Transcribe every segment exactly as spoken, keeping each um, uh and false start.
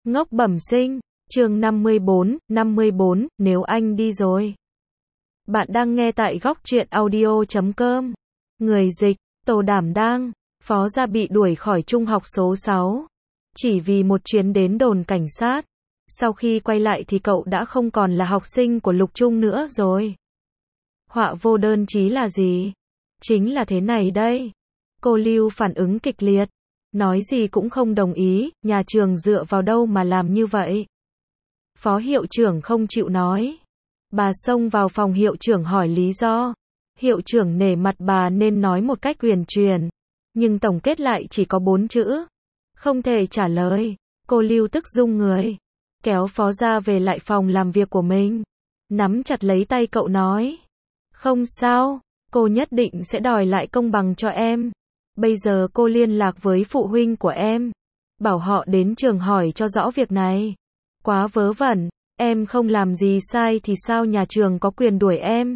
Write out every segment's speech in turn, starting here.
Ngốc bẩm sinh, chương năm mươi bốn, năm mươi bốn, nếu anh đi rồi. Bạn đang nghe tại góc truyện audio chấm com. Người dịch, Tô Đảm Đang, Phó Gia bị đuổi khỏi trung học số sáu. Chỉ vì một chuyến đến đồn cảnh sát. Sau khi quay lại thì cậu đã không còn là học sinh của Lục Trung nữa rồi. Họa vô đơn chí là gì? Chính là thế này đây. Cô Lưu phản ứng kịch liệt. Nói gì cũng không đồng ý, nhà trường dựa vào đâu mà làm như vậy? Phó hiệu trưởng không chịu nói. Bà xông vào phòng hiệu trưởng hỏi lý do. Hiệu trưởng nể mặt bà nên nói một cách huyền truyền. Nhưng tổng kết lại chỉ có bốn chữ. Không thể trả lời. Cô Lưu tức rung người. Kéo Phó Gia về lại phòng làm việc của mình. Nắm chặt lấy tay cậu nói. Không sao, cô nhất định sẽ đòi lại công bằng cho em. Bây giờ cô liên lạc với phụ huynh của em. Bảo họ đến trường hỏi cho rõ việc này. Quá vớ vẩn, em không làm gì sai thì sao nhà trường có quyền đuổi em?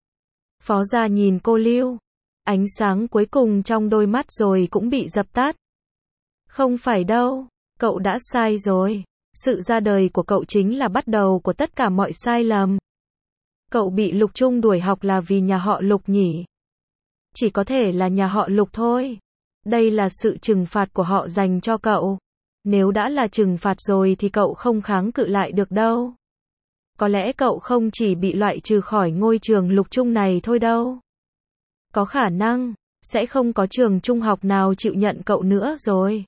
Phó Gia nhìn cô Lưu. Ánh sáng cuối cùng trong đôi mắt rồi cũng bị dập tắt. Không phải đâu, cậu đã sai rồi. Sự ra đời của cậu chính là bắt đầu của tất cả mọi sai lầm. Cậu bị Lục Trung đuổi học là vì nhà họ Lục nhỉ? Chỉ có thể là nhà họ Lục thôi. Đây là sự trừng phạt của họ dành cho cậu. Nếu đã là trừng phạt rồi thì cậu không kháng cự lại được đâu. Có lẽ cậu không chỉ bị loại trừ khỏi ngôi trường Lục Trung này thôi đâu. Có khả năng, sẽ không có trường trung học nào chịu nhận cậu nữa rồi.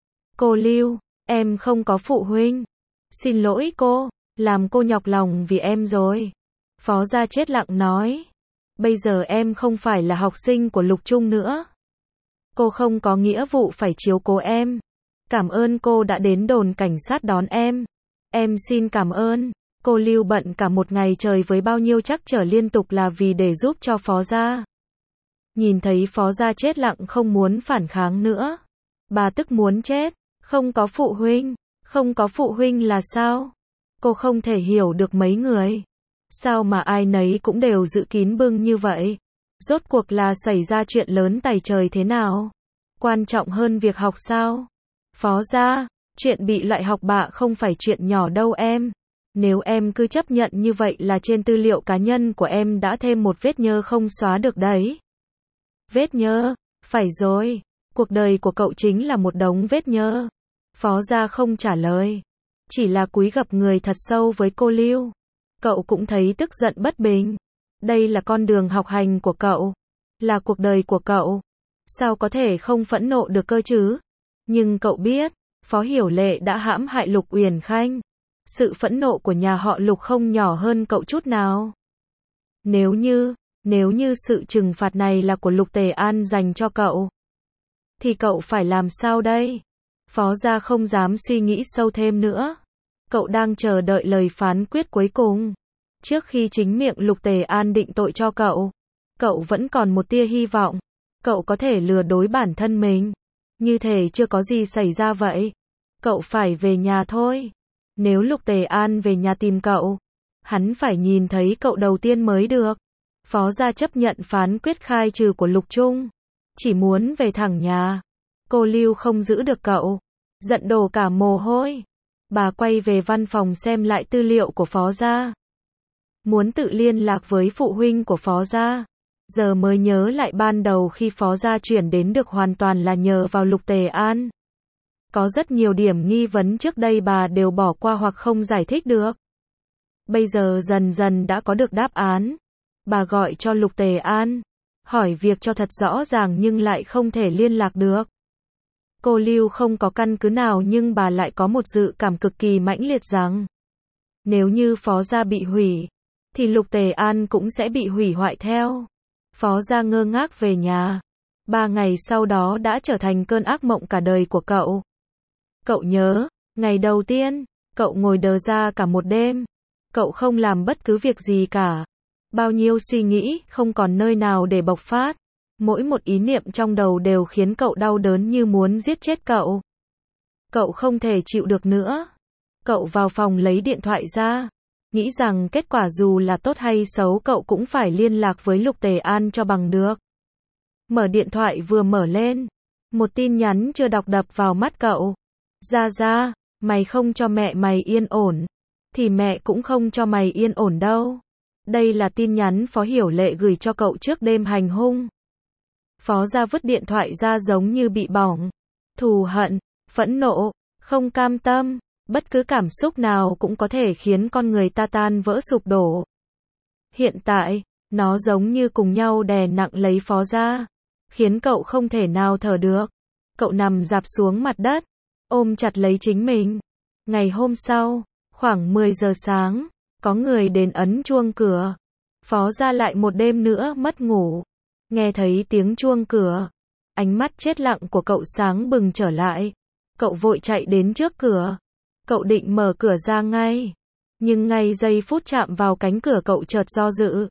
Cô Lưu, em không có phụ huynh. Xin lỗi cô, làm cô nhọc lòng vì em rồi. Phó Gia chết lặng nói. Bây giờ em không phải là học sinh của Lục Trung nữa. Cô không có nghĩa vụ phải chiếu cố em. Cảm ơn cô đã đến đồn cảnh sát đón em. Em xin cảm ơn. Cô Lưu bận cả một ngày trời với bao nhiêu trắc trở liên tục là vì để giúp cho Phó Gia. Nhìn thấy Phó Gia chết lặng không muốn phản kháng nữa. Bà tức muốn chết. Không có phụ huynh. Không có phụ huynh là sao? Cô không thể hiểu được mấy người. Sao mà ai nấy cũng đều giữ kín bưng như vậy? Rốt cuộc là xảy ra chuyện lớn tày trời thế nào? Quan trọng hơn việc học sao? Phó Gia, chuyện bị loại học bạ không phải chuyện nhỏ đâu em. Nếu em cứ chấp nhận như vậy là trên tư liệu cá nhân của em đã thêm một vết nhơ không xóa được đấy. Vết nhơ? Phải rồi. Cuộc đời của cậu chính là một đống vết nhơ. Phó Gia không trả lời. Chỉ là cúi gập người thật sâu với cô Lưu. Cậu cũng thấy tức giận bất bình. Đây là con đường học hành của cậu. Là cuộc đời của cậu. Sao có thể không phẫn nộ được cơ chứ? Nhưng cậu biết, Phó Hiểu Lệ đã hãm hại Lục Uyển Khanh. Sự phẫn nộ của nhà họ Lục không nhỏ hơn cậu chút nào. Nếu như, nếu như sự trừng phạt này là của Lục Tề An dành cho cậu, thì cậu phải làm sao đây? Phó Gia không dám suy nghĩ sâu thêm nữa. Cậu đang chờ đợi lời phán quyết cuối cùng. Trước khi chính miệng Lục Tề An định tội cho cậu, cậu vẫn còn một tia hy vọng. Cậu có thể lừa dối bản thân mình. Như thể chưa có gì xảy ra vậy. Cậu phải về nhà thôi. Nếu Lục Tề An về nhà tìm cậu, hắn phải nhìn thấy cậu đầu tiên mới được. Phó Gia chấp nhận phán quyết khai trừ của Lục Trung. Chỉ muốn về thẳng nhà. Cô Lưu không giữ được cậu. Giận đổ cả mồ hôi. Bà quay về văn phòng xem lại tư liệu của Phó Gia. Muốn tự liên lạc với phụ huynh của Phó Gia. Giờ mới nhớ lại ban đầu khi Phó Gia chuyển đến được hoàn toàn là nhờ vào Lục Tề An. Có rất nhiều điểm nghi vấn trước đây bà đều bỏ qua hoặc không giải thích được. Bây giờ dần dần đã có được đáp án. Bà gọi cho Lục Tề An. Hỏi việc cho thật rõ ràng nhưng lại không thể liên lạc được. Cô Lưu không có căn cứ nào nhưng bà lại có một dự cảm cực kỳ mãnh liệt rằng nếu như Phó Gia bị hủy, thì Lục Tề An cũng sẽ bị hủy hoại theo. Phó Gia ngơ ngác về nhà. Ba ngày sau đó đã trở thành cơn ác mộng cả đời của cậu. Cậu nhớ, ngày đầu tiên, cậu ngồi đờ ra cả một đêm. Cậu không làm bất cứ việc gì cả. Bao nhiêu suy nghĩ, không còn nơi nào để bộc phát. Mỗi một ý niệm trong đầu đều khiến cậu đau đớn như muốn giết chết cậu. Cậu không thể chịu được nữa. Cậu vào phòng lấy điện thoại ra. Nghĩ rằng kết quả dù là tốt hay xấu cậu cũng phải liên lạc với Lục Tề An cho bằng được. Mở điện thoại vừa mở lên. Một tin nhắn chưa đọc đập vào mắt cậu. Gia Gia, Mày không cho mẹ mày yên ổn, thì mẹ cũng không cho mày yên ổn đâu. Đây là tin nhắn Phó Hiểu Lệ gửi cho cậu trước đêm hành hung. Phó Gia vứt điện thoại ra giống như bị bỏng. Thù hận, phẫn nộ, không cam tâm, bất cứ cảm xúc nào cũng có thể khiến con người ta tan vỡ sụp đổ. Hiện tại, nó giống như cùng nhau đè nặng lấy Phó Gia, khiến cậu không thể nào thở được. Cậu nằm rạp xuống mặt đất, ôm chặt lấy chính mình. Ngày hôm sau, khoảng mười giờ sáng, có người đến ấn chuông cửa. Phó Gia lại một đêm nữa mất ngủ. Nghe thấy tiếng chuông cửa, ánh mắt chết lặng của cậu sáng bừng trở lại. Cậu vội chạy đến trước cửa. Cậu định mở cửa ra ngay. Nhưng ngay giây phút chạm vào cánh cửa cậu chợt do dự.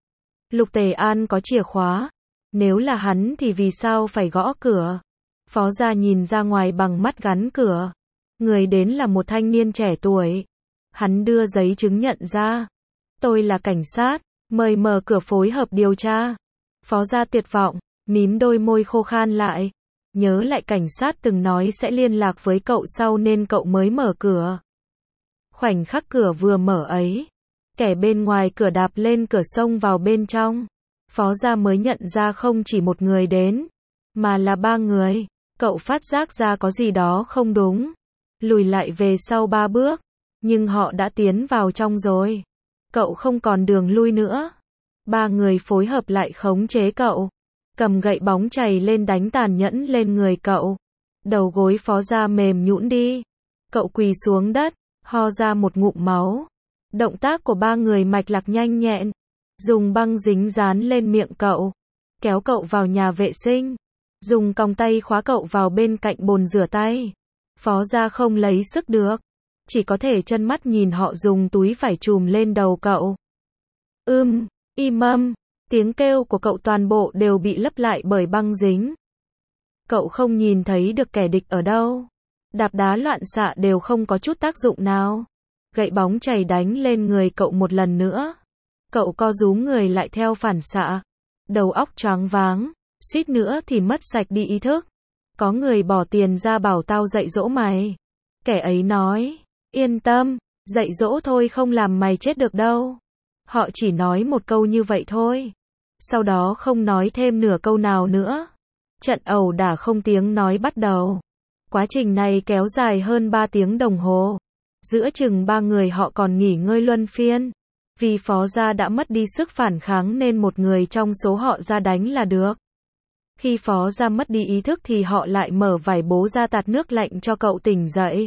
Lục Tề An có chìa khóa. Nếu là hắn thì vì sao phải gõ cửa? Phó Gia nhìn ra ngoài bằng mắt gắn cửa. Người đến là một thanh niên trẻ tuổi. Hắn đưa giấy chứng nhận ra. Tôi là cảnh sát, mời mở cửa phối hợp điều tra. Phó Gia tuyệt vọng, mím đôi môi khô khan lại. Nhớ lại cảnh sát từng nói sẽ liên lạc với cậu sau nên cậu mới mở cửa. Khoảnh khắc cửa vừa mở ấy, kẻ bên ngoài cửa đạp lên cửa xông vào bên trong. Phó Gia mới nhận ra không chỉ một người đến, mà là ba người. Cậu phát giác ra có gì đó không đúng. Lùi lại về sau ba bước, nhưng họ đã tiến vào trong rồi. Cậu không còn đường lui nữa. Ba người phối hợp lại khống chế cậu. Cầm gậy bóng chày lên đánh tàn nhẫn lên người cậu. Đầu gối Phó Gia mềm nhũn đi. Cậu quỳ xuống đất, ho ra một ngụm máu. Động tác của ba người mạch lạc nhanh nhẹn. Dùng băng dính dán lên miệng cậu. Kéo cậu vào nhà vệ sinh. Dùng còng tay khóa cậu vào bên cạnh bồn rửa tay. Phó Gia không lấy sức được. Chỉ có thể chân mắt nhìn họ dùng túi vải trùm lên đầu cậu. Ưm, im âm. Tiếng kêu của cậu toàn bộ đều bị lấp lại bởi băng dính. Cậu không nhìn thấy được kẻ địch ở đâu. Đạp đá loạn xạ đều không có chút tác dụng nào. Gậy bóng chày đánh lên người cậu một lần nữa. Cậu co rúm người lại theo phản xạ. Đầu óc choáng váng, suýt nữa thì mất sạch đi ý thức. Có người bỏ tiền ra bảo tao dạy dỗ mày. Kẻ ấy nói, yên tâm, dạy dỗ thôi không làm mày chết được đâu. Họ chỉ nói một câu như vậy thôi. Sau đó không nói thêm nửa câu nào nữa. Trận ẩu đả không tiếng nói bắt đầu. Quá trình này kéo dài hơn ba tiếng đồng hồ. Giữa chừng ba người họ còn nghỉ ngơi luân phiên. Vì Phó Gia đã mất đi sức phản kháng nên một người trong số họ ra đánh là được. Khi Phó Gia mất đi ý thức thì họ lại mở vải bố ra tạt nước lạnh cho cậu tỉnh dậy.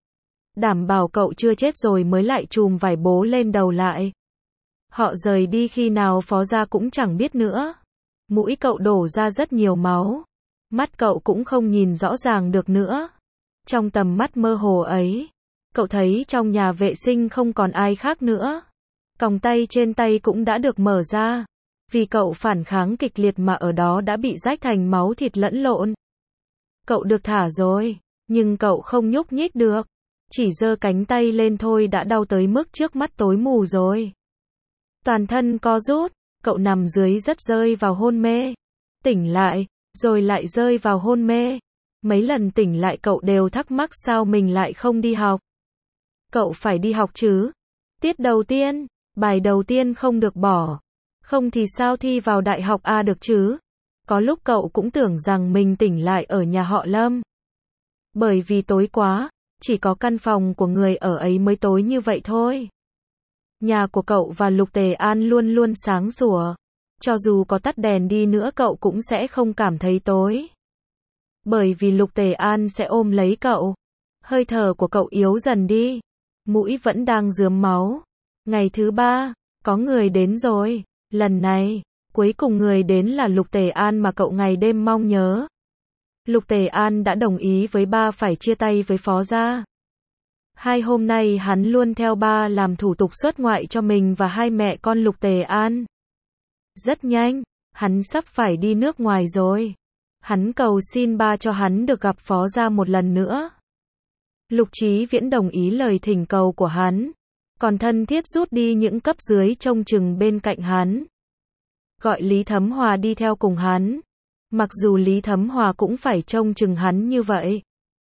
Đảm bảo cậu chưa chết rồi mới lại chùm vải bố lên đầu lại. Họ rời đi khi nào Phó Gia cũng chẳng biết nữa. Mũi cậu đổ ra rất nhiều máu. Mắt cậu cũng không nhìn rõ ràng được nữa. Trong tầm mắt mơ hồ ấy, cậu thấy trong nhà vệ sinh không còn ai khác nữa. Còng tay trên tay cũng đã được mở ra. Vì cậu phản kháng kịch liệt mà ở đó đã bị rách thành máu thịt lẫn lộn. Cậu được thả rồi, nhưng cậu không nhúc nhích được. Chỉ giơ cánh tay lên thôi đã đau tới mức trước mắt tối mù rồi. Toàn thân co rút, cậu nằm dưới đất rơi vào hôn mê. Tỉnh lại, rồi lại rơi vào hôn mê. Mấy lần tỉnh lại cậu đều thắc mắc sao mình lại không đi học. Cậu phải đi học chứ. Tiết đầu tiên, bài đầu tiên không được bỏ. Không thì sao thi vào đại học A được chứ. Có lúc cậu cũng tưởng rằng mình tỉnh lại ở nhà họ Lâm. Bởi vì tối quá, chỉ có căn phòng của người ở ấy mới tối như vậy thôi. Nhà của cậu và Lục Tề An luôn luôn sáng sủa. Cho dù có tắt đèn đi nữa cậu cũng sẽ không cảm thấy tối. Bởi vì Lục Tề An sẽ ôm lấy cậu. Hơi thở của cậu yếu dần đi. Mũi vẫn đang rướm máu. Ngày thứ ba, có người đến rồi. Lần này, cuối cùng người đến là Lục Tề An mà cậu ngày đêm mong nhớ. Lục Tề An đã đồng ý với ba phải chia tay với Phó Gia. Hai hôm nay hắn luôn theo ba làm thủ tục xuất ngoại cho mình và hai mẹ con Lục Tề An. Rất nhanh, hắn sắp phải đi nước ngoài rồi. Hắn cầu xin ba cho hắn được gặp Phó Gia một lần nữa. Lục Chí Viễn đồng ý lời thỉnh cầu của hắn. Còn thân thiết rút đi những cấp dưới trông chừng bên cạnh hắn. Gọi Lý Thấm Hòa đi theo cùng hắn. Mặc dù Lý Thấm Hòa cũng phải trông chừng hắn như vậy.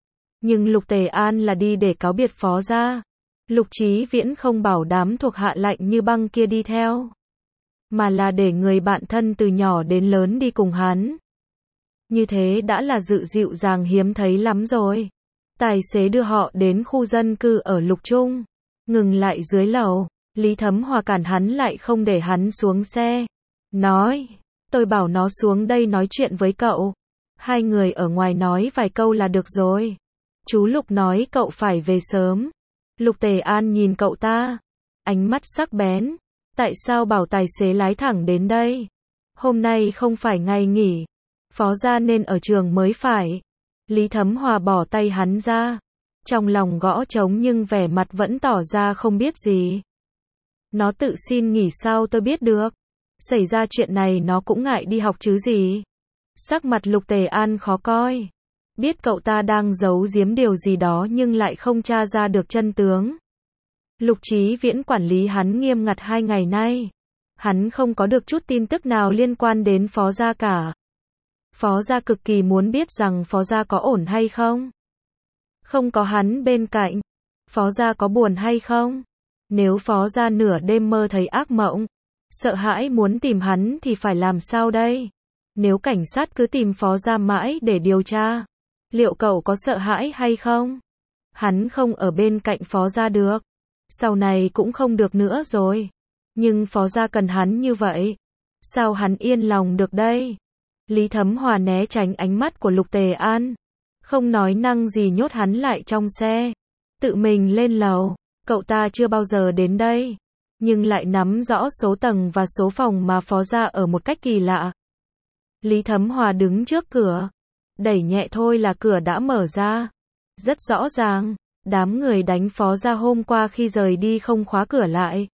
Nhưng Lục Tề An là đi để cáo biệt Phó gia. Lục Chí Viễn không bảo đám thuộc hạ lạnh như băng kia đi theo, mà là để người bạn thân từ nhỏ đến lớn đi cùng hắn. Như thế đã là dự dịu dàng hiếm thấy lắm rồi. Tài xế đưa họ đến khu dân cư ở Lục Trung, ngừng lại dưới lầu. Lý Thấm Hòa cản hắn lại không để hắn xuống xe. Nói, tôi bảo nó xuống đây nói chuyện với cậu. Hai người ở ngoài nói vài câu là được rồi. Chú Lục nói cậu phải về sớm. Lục Tề An nhìn cậu ta, ánh mắt sắc bén. Tại sao bảo tài xế lái thẳng đến đây? Hôm nay không phải ngày nghỉ. Phó gia nên ở trường mới phải. Lý Thấm Hòa bỏ tay hắn ra. Trong lòng gõ trống nhưng vẻ mặt vẫn tỏ ra không biết gì. Nó tự xin nghỉ sao tôi biết được. Xảy ra chuyện này nó cũng ngại đi học chứ gì. Sắc mặt Lục Tề An khó coi. Biết cậu ta đang giấu giếm điều gì đó nhưng lại không tra ra được chân tướng. Lục Chí Viễn quản lý hắn nghiêm ngặt hai ngày nay. Hắn không có được chút tin tức nào liên quan đến Phó gia cả. Phó gia cực kỳ muốn biết rằng Phó gia có ổn hay không. Không có hắn bên cạnh, Phó gia có buồn hay không? Nếu Phó gia nửa đêm mơ thấy ác mộng, sợ hãi muốn tìm hắn thì phải làm sao đây? Nếu cảnh sát cứ tìm Phó gia mãi để điều tra, liệu cậu có sợ hãi hay không? Hắn không ở bên cạnh Phó gia được, sau này cũng không được nữa rồi. Nhưng Phó gia cần hắn như vậy, sao hắn yên lòng được đây? Lý Thấm Hòa né tránh ánh mắt của Lục Tề An, không nói năng gì nhốt hắn lại trong xe, tự mình lên lầu. Cậu ta chưa bao giờ đến đây, nhưng lại nắm rõ số tầng và số phòng mà Phó gia ở một cách kỳ lạ. Lý Thấm Hòa đứng trước cửa, đẩy nhẹ thôi là cửa đã mở ra. Rất rõ ràng, đám người đánh Phó gia hôm qua khi rời đi không khóa cửa lại.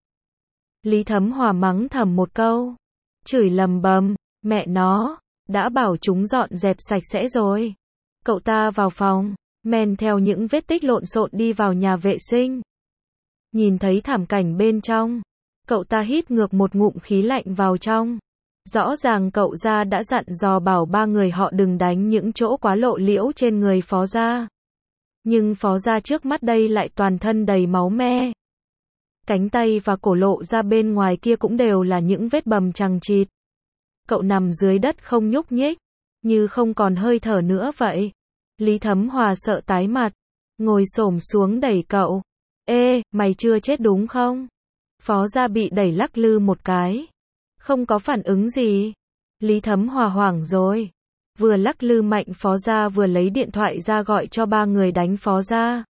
Lý Thấm Hòa mắng thầm một câu, chửi lầm bầm, mẹ nó, đã bảo chúng dọn dẹp sạch sẽ rồi. Cậu ta vào phòng, men theo những vết tích lộn xộn đi vào nhà vệ sinh. Nhìn thấy thảm cảnh bên trong, cậu ta hít ngược một ngụm khí lạnh vào trong. Rõ ràng cậu gia đã dặn dò bảo ba người họ đừng đánh những chỗ quá lộ liễu trên người Phó gia. Nhưng Phó gia trước mắt đây lại toàn thân đầy máu me. Cánh tay và cổ lộ ra bên ngoài kia cũng đều là những vết bầm chằng chịt. Cậu nằm dưới đất không nhúc nhích, như không còn hơi thở nữa vậy. Lý Thấm Hòa sợ tái mặt, ngồi xổm xuống đẩy cậu. Ê, mày chưa chết đúng không? Phó gia bị đẩy lắc lư một cái, không có phản ứng gì. Lý Thấm Hòa hoảng rồi, vừa lắc lư mạnh Phó gia vừa lấy điện thoại ra gọi cho ba người đánh Phó gia.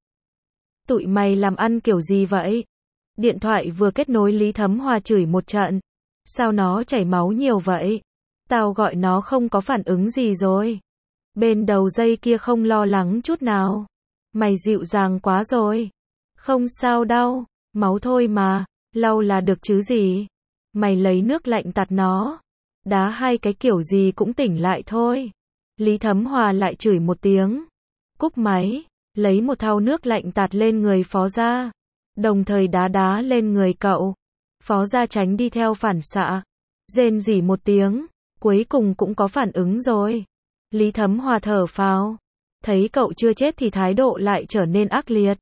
Tụi mày làm ăn kiểu gì vậy? Điện thoại vừa kết nối Lý Thấm Hòa chửi một trận. Sao nó chảy máu nhiều vậy? Tao gọi nó không có phản ứng gì rồi. Bên đầu dây kia không lo lắng chút nào. Mày dịu dàng quá rồi. Không sao đâu, máu thôi mà, lau là được chứ gì. Mày lấy nước lạnh tạt nó, đá hai cái kiểu gì cũng tỉnh lại thôi. Lý Thấm Hòa lại chửi một tiếng, cúp máy, lấy một thau nước lạnh tạt lên người Phó gia, đồng thời đá đá lên người cậu. Phó gia tránh đi theo phản xạ, rên rỉ một tiếng, cuối cùng cũng có phản ứng rồi. Lý Thấm Hòa thở phào, thấy cậu chưa chết thì thái độ lại trở nên ác liệt.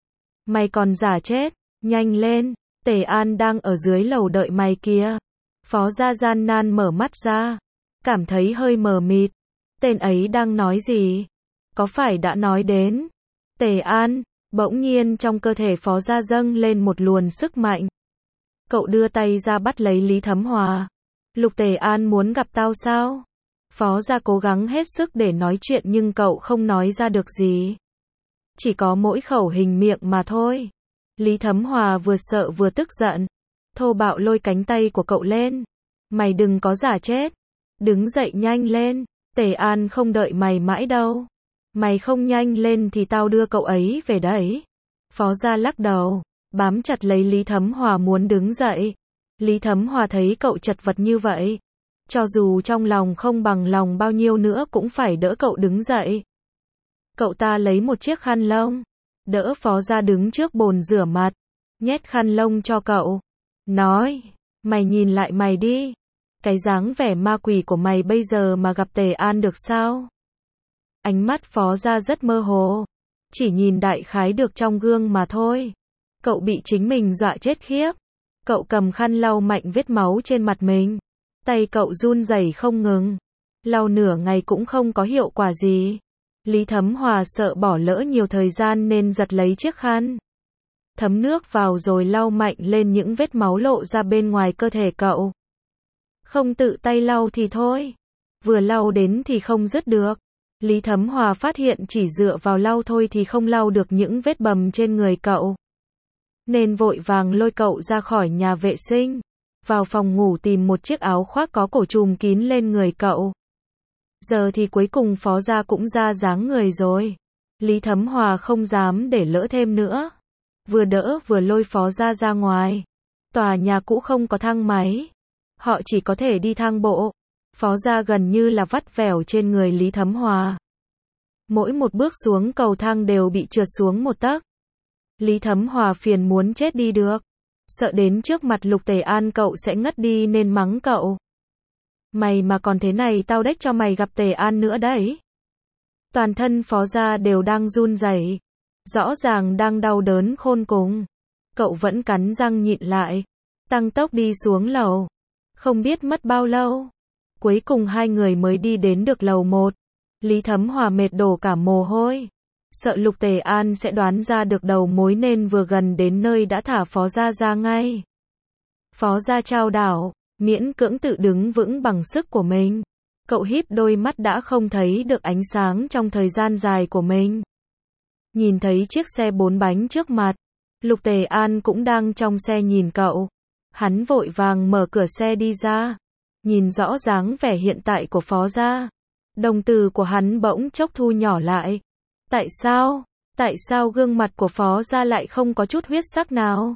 Mày còn giả chết, nhanh lên, Tề An đang ở dưới lầu đợi mày kìa. Phó gia gian nan mở mắt ra, cảm thấy hơi mờ mịt. Tên ấy đang nói gì? Có phải đã nói đến Tề An? Bỗng nhiên trong cơ thể Phó gia dâng lên một luồng sức mạnh. Cậu đưa tay ra bắt lấy Lý Thấm Hòa. Lục Tề An muốn gặp tao sao? Phó gia cố gắng hết sức để nói chuyện nhưng cậu không nói ra được gì. Chỉ có mỗi khẩu hình miệng mà thôi. Lý Thấm Hòa vừa sợ vừa tức giận, thô bạo lôi cánh tay của cậu lên. Mày đừng có giả chết, đứng dậy nhanh lên, Tề An không đợi mày mãi đâu. Mày không nhanh lên thì tao đưa cậu ấy về đấy. Phó gia lắc đầu, bám chặt lấy Lý Thấm Hòa muốn đứng dậy. Lý Thấm Hòa thấy cậu chật vật như vậy, cho dù trong lòng không bằng lòng bao nhiêu nữa cũng phải đỡ cậu đứng dậy. Cậu ta lấy một chiếc khăn lông, đỡ Phó gia đứng trước bồn rửa mặt, nhét khăn lông cho cậu, nói, mày nhìn lại mày đi, cái dáng vẻ ma quỷ của mày bây giờ mà gặp Tề An được sao? Ánh mắt Phó gia rất mơ hồ, chỉ nhìn đại khái được trong gương mà thôi. Cậu bị chính mình dọa chết khiếp. Cậu cầm khăn lau mạnh vết máu trên mặt mình. Tay cậu run rẩy không ngừng. Lau nửa ngày cũng không có hiệu quả gì. Lý Thấm Hòa sợ bỏ lỡ nhiều thời gian nên giật lấy chiếc khăn. Thấm nước vào rồi lau mạnh lên những vết máu lộ ra bên ngoài cơ thể cậu. Không tự tay lau thì thôi. Vừa lau đến thì không dứt được. Lý Thấm Hòa phát hiện chỉ dựa vào lau thôi thì không lau được những vết bầm trên người cậu. Nên vội vàng lôi cậu ra khỏi nhà vệ sinh. Vào phòng ngủ tìm một chiếc áo khoác có cổ trùm kín lên người cậu. Giờ thì cuối cùng Phó Gia cũng ra dáng người rồi. Lý Thấm Hòa không dám để lỡ thêm nữa. Vừa đỡ vừa lôi Phó Gia ra ngoài. Tòa nhà cũ không có thang máy. Họ chỉ có thể đi thang bộ. Phó Gia gần như là vắt vẻo trên người Lý Thấm Hòa. Mỗi một bước xuống cầu thang đều bị trượt xuống một tấc. Lý Thấm Hòa phiền muốn chết đi được. Sợ đến trước mặt Lục Tề An cậu sẽ ngất đi nên mắng cậu. Mày mà còn thế này tao đếch cho mày gặp Tề An nữa đấy. Toàn thân Phó Gia đều đang run rẩy, rõ ràng đang đau đớn khôn cùng. Cậu vẫn cắn răng nhịn lại, tăng tốc đi xuống lầu. Không biết mất bao lâu, cuối cùng hai người mới đi đến được lầu một. Lý Thấm Hòa mệt đổ cả mồ hôi. Sợ Lục Tề An sẽ đoán ra được đầu mối nên vừa gần đến nơi đã thả Phó Gia ra ngay. Phó Gia trao đảo, miễn cưỡng tự đứng vững bằng sức của mình. Cậu híp đôi mắt đã không thấy được ánh sáng trong thời gian dài của mình. Nhìn thấy chiếc xe bốn bánh trước mặt. Lục Tề An cũng đang trong xe nhìn cậu. Hắn vội vàng mở cửa xe đi ra. Nhìn rõ dáng vẻ hiện tại của Phó Gia. Đồng tử của hắn bỗng chốc thu nhỏ lại. Tại sao? Tại sao gương mặt của Phó Gia lại không có chút huyết sắc nào?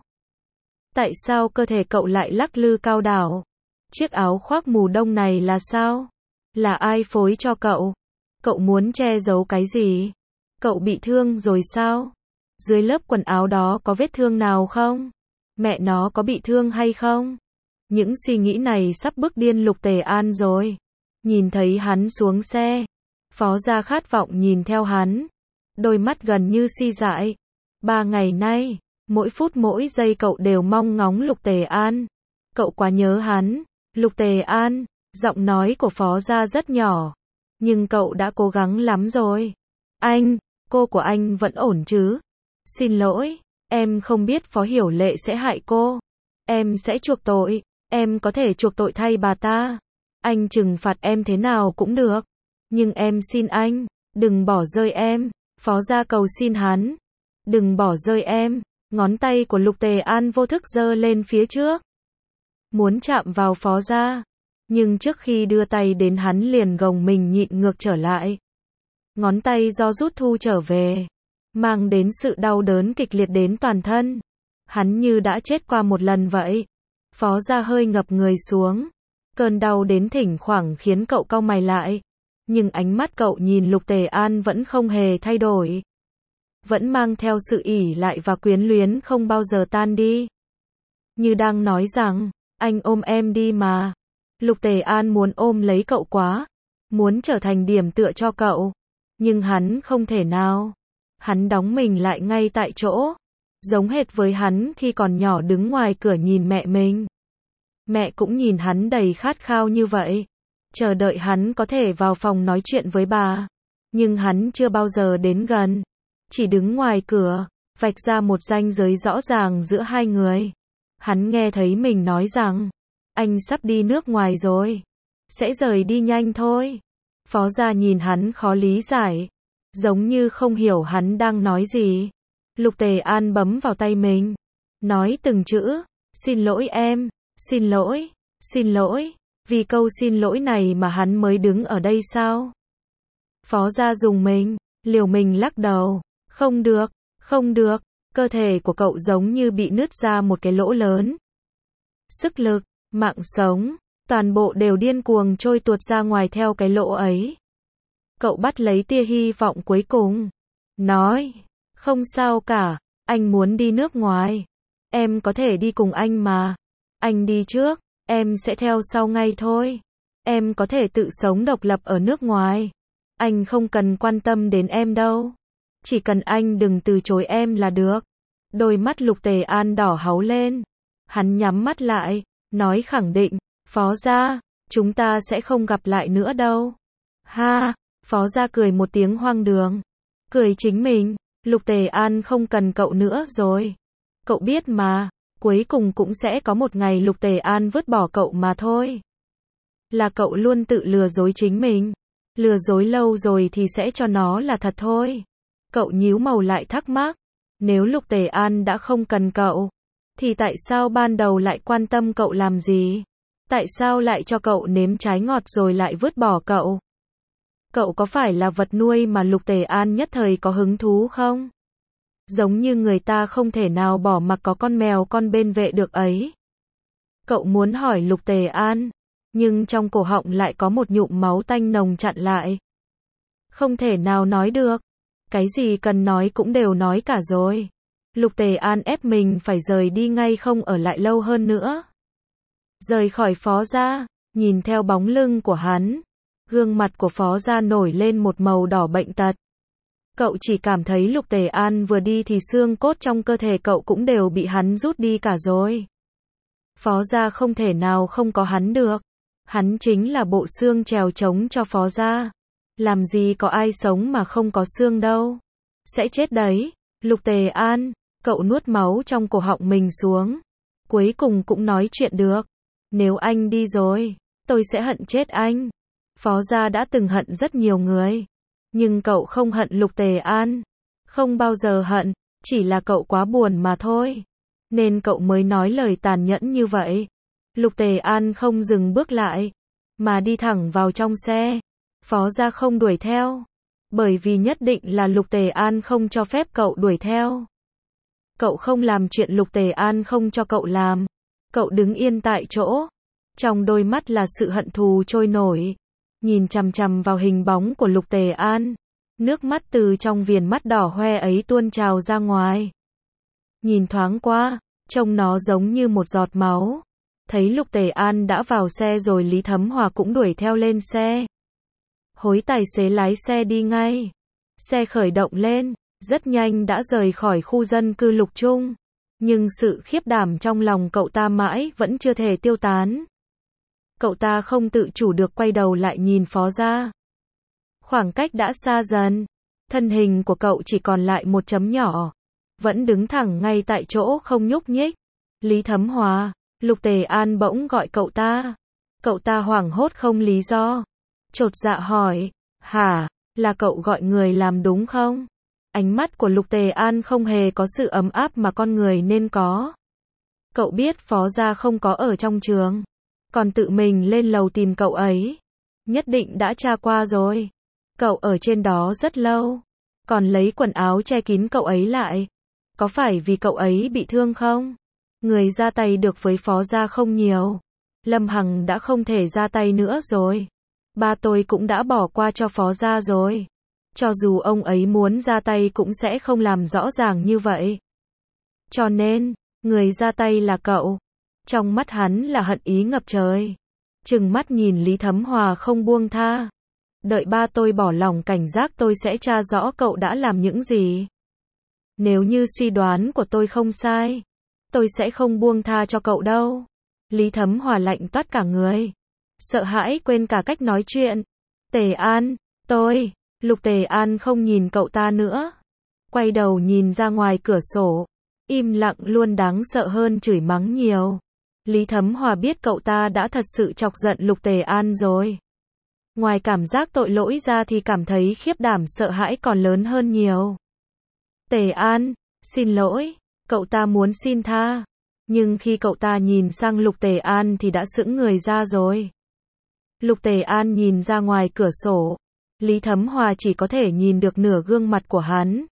Tại sao cơ thể cậu lại lắc lư cao đảo? Chiếc áo khoác mùa đông này là sao? Là ai phối cho cậu? Cậu muốn che giấu cái gì? Cậu bị thương rồi sao? Dưới lớp quần áo đó có vết thương nào không? Mẹ nó có bị thương hay không? Những suy nghĩ này sắp bức điên Lục Tề An rồi. Nhìn thấy hắn xuống xe, Phó Gia khát vọng nhìn theo hắn. Đôi mắt gần như si dại. Ba ngày nay, mỗi phút mỗi giây cậu đều mong ngóng Lục Tề An. Cậu quá nhớ hắn. Lục Tề An, giọng nói của Phó Gia rất nhỏ. Nhưng cậu đã cố gắng lắm rồi. Anh, cô của anh vẫn ổn chứ? Xin lỗi, em không biết Phó Hiểu Lệ sẽ hại cô. Em sẽ chuộc tội, em có thể chuộc tội thay bà ta. Anh trừng phạt em thế nào cũng được. Nhưng em xin anh, đừng bỏ rơi em. Phó Gia cầu xin hắn. Đừng bỏ rơi em. Ngón tay của Lục Tề An vô thức giơ lên phía trước. Muốn chạm vào Phó Gia. Nhưng trước khi đưa tay đến hắn liền gồng mình nhịn ngược trở lại. Ngón tay do rút thu trở về. Mang đến sự đau đớn kịch liệt đến toàn thân. Hắn như đã chết qua một lần vậy. Phó Gia hơi ngập người xuống. Cơn đau đến thỉnh thoảng khiến cậu cau mày lại. Nhưng ánh mắt cậu nhìn Lục Tề An vẫn không hề thay đổi. Vẫn mang theo sự ỷ lại và quyến luyến không bao giờ tan đi. Như đang nói rằng, anh ôm em đi mà. Lục Tề An muốn ôm lấy cậu quá. Muốn trở thành điểm tựa cho cậu. Nhưng hắn không thể nào. Hắn đóng mình lại ngay tại chỗ. Giống hệt với hắn khi còn nhỏ đứng ngoài cửa nhìn mẹ mình. Mẹ cũng nhìn hắn đầy khát khao như vậy. Chờ đợi hắn có thể vào phòng nói chuyện với bà. Nhưng hắn chưa bao giờ đến gần. Chỉ đứng ngoài cửa, vạch ra một ranh giới rõ ràng giữa hai người. Hắn nghe thấy mình nói rằng, anh sắp đi nước ngoài rồi. Sẽ rời đi nhanh thôi. Phó Gia nhìn hắn khó lý giải. Giống như không hiểu hắn đang nói gì. Lục Tề An bấm vào tay mình. Nói từng chữ, xin lỗi em, xin lỗi, xin lỗi. Vì câu xin lỗi này mà hắn mới đứng ở đây sao? Phó Gia dùng mình, liều mình lắc đầu. Không được, không được. Cơ thể của cậu giống như bị nứt ra một cái lỗ lớn. Sức lực, mạng sống, toàn bộ đều điên cuồng trôi tuột ra ngoài theo cái lỗ ấy. Cậu bắt lấy tia hy vọng cuối cùng. Nói, không sao cả, anh muốn đi nước ngoài. Em có thể đi cùng anh mà. Anh đi trước, em sẽ theo sau ngay thôi. Em có thể tự sống độc lập ở nước ngoài. Anh không cần quan tâm đến em đâu. Chỉ cần anh đừng từ chối em là được. Đôi mắt Lục Tề An đỏ háu lên. Hắn nhắm mắt lại, nói khẳng định, Phó gia, chúng ta sẽ không gặp lại nữa đâu. Ha, Phó gia cười một tiếng hoang đường. Cười chính mình, Lục Tề An không cần cậu nữa rồi. Cậu biết mà, cuối cùng cũng sẽ có một ngày Lục Tề An vứt bỏ cậu mà thôi. Là cậu luôn tự lừa dối chính mình. Lừa dối lâu rồi thì sẽ cho nó là thật thôi. Cậu nhíu mày lại thắc mắc. Nếu Lục Tề An đã không cần cậu, thì tại sao ban đầu lại quan tâm cậu làm gì? Tại sao lại cho cậu nếm trái ngọt rồi lại vứt bỏ cậu? Cậu có phải là vật nuôi mà Lục Tề An nhất thời có hứng thú không? Giống như người ta không thể nào bỏ mặc có con mèo con bên vệ được ấy. Cậu muốn hỏi Lục Tề An, nhưng trong cổ họng lại có một nhụm máu tanh nồng chặn lại. Không thể nào nói được. Cái gì cần nói cũng đều nói cả rồi. Lục Tề An ép mình phải rời đi ngay, không ở lại lâu hơn nữa. Rời khỏi Phó gia, nhìn theo bóng lưng của hắn, gương mặt của Phó gia nổi lên một màu đỏ bệnh tật. Cậu chỉ cảm thấy Lục Tề An vừa đi thì xương cốt trong cơ thể cậu cũng đều bị hắn rút đi cả rồi. Phó gia không thể nào không có hắn được. Hắn chính là bộ xương chèo chống cho Phó gia. Làm gì có ai sống mà không có xương đâu. Sẽ chết đấy. Lục Tề An, cậu nuốt máu trong cổ họng mình xuống. Cuối cùng cũng nói chuyện được. Nếu anh đi rồi, tôi sẽ hận chết anh. Phó gia đã từng hận rất nhiều người. Nhưng cậu không hận Lục Tề An. Không bao giờ hận, chỉ là cậu quá buồn mà thôi. Nên cậu mới nói lời tàn nhẫn như vậy. Lục Tề An không dừng bước lại, mà đi thẳng vào trong xe. Phó gia không đuổi theo. Bởi vì nhất định là Lục Tề An không cho phép cậu đuổi theo. Cậu không làm chuyện Lục Tề An không cho cậu làm. Cậu đứng yên tại chỗ. Trong đôi mắt là sự hận thù trôi nổi. Nhìn chằm chằm vào hình bóng của Lục Tề An. Nước mắt từ trong viền mắt đỏ hoe ấy tuôn trào ra ngoài. Nhìn thoáng qua, trông nó giống như một giọt máu. Thấy Lục Tề An đã vào xe rồi, Lý Thấm Hòa cũng đuổi theo lên xe. Hối tài xế lái xe đi ngay. Xe khởi động lên, rất nhanh đã rời khỏi khu dân cư Lục Trung. Nhưng sự khiếp đảm trong lòng cậu ta mãi vẫn chưa thể tiêu tán. Cậu ta không tự chủ được quay đầu lại nhìn Phó gia. Khoảng cách đã xa dần. Thân hình của cậu chỉ còn lại một chấm nhỏ. Vẫn đứng thẳng ngay tại chỗ không nhúc nhích. Lý Thấm Hòa, Lục Tề An bỗng gọi cậu ta. Cậu ta hoảng hốt không lý do. Chột dạ hỏi, hả, là cậu gọi người làm đúng không? Ánh mắt của Lục Tề An không hề có sự ấm áp mà con người nên có. Cậu biết Phó gia không có ở trong trường. Còn tự mình lên lầu tìm cậu ấy. Nhất định đã tra qua rồi. Cậu ở trên đó rất lâu. Còn lấy quần áo che kín cậu ấy lại. Có phải vì cậu ấy bị thương không? Người ra tay được với Phó gia không nhiều. Lâm Hằng đã không thể ra tay nữa rồi. Ba tôi cũng đã bỏ qua cho Phó gia rồi. Cho dù ông ấy muốn ra tay cũng sẽ không làm rõ ràng như vậy. Cho nên, người ra tay là cậu. Trong mắt hắn là hận ý ngập trời. Trừng mắt nhìn Lý Thấm Hòa không buông tha. Đợi ba tôi bỏ lòng cảnh giác, tôi sẽ tra rõ cậu đã làm những gì. Nếu như suy đoán của tôi không sai, tôi sẽ không buông tha cho cậu đâu. Lý Thấm Hòa lạnh toát cả người. Sợ hãi quên cả cách nói chuyện. Tề An, tôi. Lục Tề An không nhìn cậu ta nữa. Quay đầu nhìn ra ngoài cửa sổ. Im lặng luôn đáng sợ hơn chửi mắng nhiều. Lý Thấm Hòa biết cậu ta đã thật sự chọc giận Lục Tề An rồi. Ngoài cảm giác tội lỗi ra thì cảm thấy khiếp đảm sợ hãi còn lớn hơn nhiều. Tề An, xin lỗi. Cậu ta muốn xin tha. Nhưng khi cậu ta nhìn sang Lục Tề An thì đã sững người ra rồi. Lục Tề An nhìn ra ngoài cửa sổ. Lý Thấm Hòa chỉ có thể nhìn được nửa gương mặt của hắn.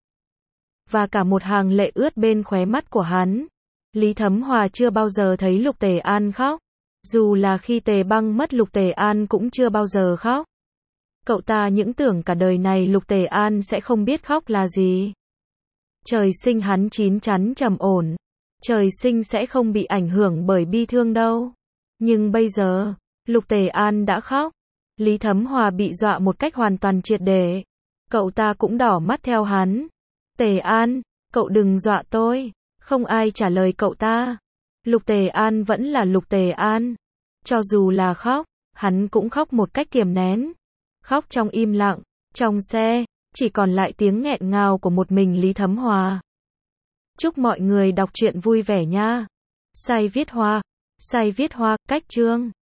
Và cả một hàng lệ ướt bên khóe mắt của hắn. Lý Thấm Hòa chưa bao giờ thấy Lục Tề An khóc. Dù là khi Tề Băng mất, Lục Tề An cũng chưa bao giờ khóc. Cậu ta những tưởng cả đời này Lục Tề An sẽ không biết khóc là gì. Trời sinh hắn chín chắn trầm ổn. Trời sinh sẽ không bị ảnh hưởng bởi bi thương đâu. Nhưng bây giờ, Lục Tề An đã khóc. Lý Thấm Hòa bị dọa một cách hoàn toàn triệt để. Cậu ta cũng đỏ mắt theo hắn. Tề An, cậu đừng dọa tôi. Không ai trả lời cậu ta. Lục Tề An vẫn là Lục Tề An. Cho dù là khóc, hắn cũng khóc một cách kiềm nén. Khóc trong im lặng, trong xe, chỉ còn lại tiếng nghẹn ngào của một mình Lý Thấm Hòa. Chúc mọi người đọc truyện vui vẻ nha. Say viết hoa, say viết hoa, cách chương.